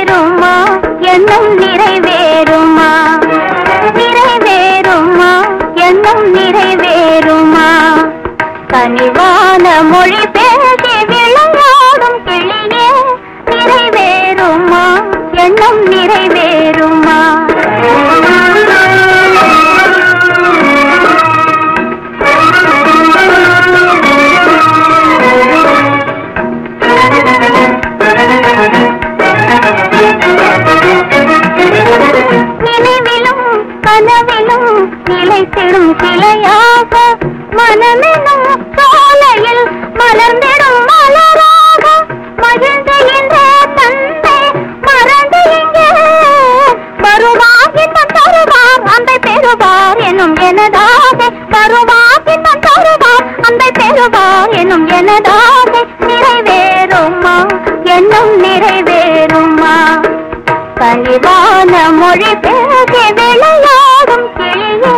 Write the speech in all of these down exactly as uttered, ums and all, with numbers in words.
நிறைவேறுமா எண்ணம் நிறைவேறுமா நிறைவேறுமா எண்ணம் நிறைவேறுமா கனிவான மொழி பேசி விளையாடும் கிளியே நிறைவேறுமா எண்ணம் நிறைவேறுமா நினைவிலும் கனவிலும் நிலைத்திடும் கிளையாக மனமெனும் சோலையில் மலர்ந்திடும் மலராக மகிழ்ந்த இந்த தந்தை மறந்து இங்கே வருவார் இன்பம் தருவார் அன்பை பெறுவார் எனும் எனதாக வருவார் இன்பம் தருவார் அன்பை பெறுவார் எனும் எனதாக நிறைவேறுமா எண்ணம் நிறைவேறுமா கனிவான மொழி பேசி விளையாடும் கிளியே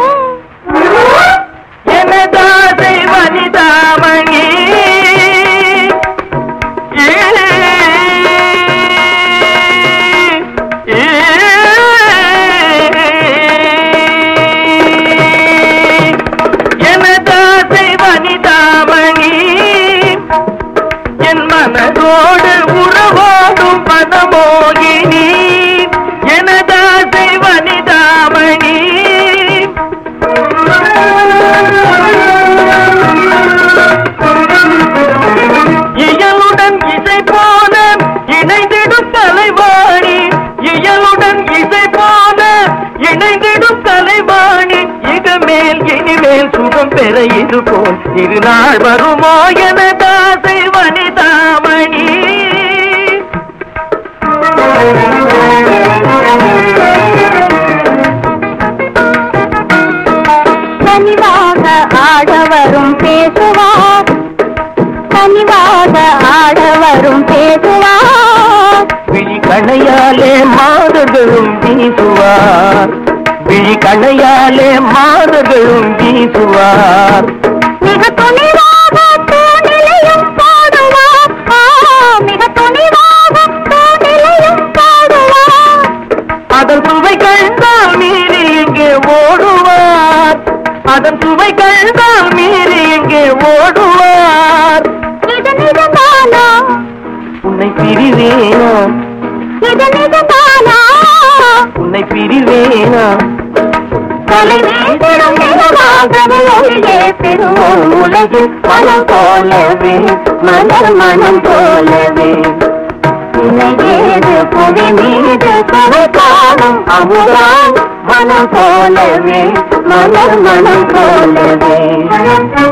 எனதாசை வனிதாமணி எனதாசை வனிதாமணி என் மனதோடு உறவோடும் மனமோகினி எனதாசை வனிதாமணி இயலுடன் இசை போல இணைந்திடும் தலைவாணி இயலுடன் இசை போல இணைந்திடும் தலைவாணி இது மேல் இனிமேல் சுகம் பெற இது போல் இருநாள் வருமோ எனதாசை வனிதாமணி கனிவாக ஆடவரும் பேசுவார் கனிவாக ஆடவரும் பேசுவார் விழி கணையாலே மாதர்களும் வீசுவார் விழி கணையாலே மாதர்களும் வீசுவார் மிக துணிவாக தூணிலையும் பாடுவார் மிக துணிவாக தூணிலையும் பாடுவார் அதன் சுவை கண்டால் மீறி இங்கே ஓடுவார் அதன் சுவை கண்டால் மீறி இங்கே ஓடுவார் இது நிஜமானா உன்னை பிரிவேனா இது நிஜமானா உன்னை பிரிவேனா தலை வீசிடும் நிலவாகவே ஒளியே பெறுவோம் உலகில் மனம் போலவே மலர் மனம் போலவே இணையேது புவி மீது சுவை காணும் அமுதான் மனம் போலவே மலர் மனம் போலவே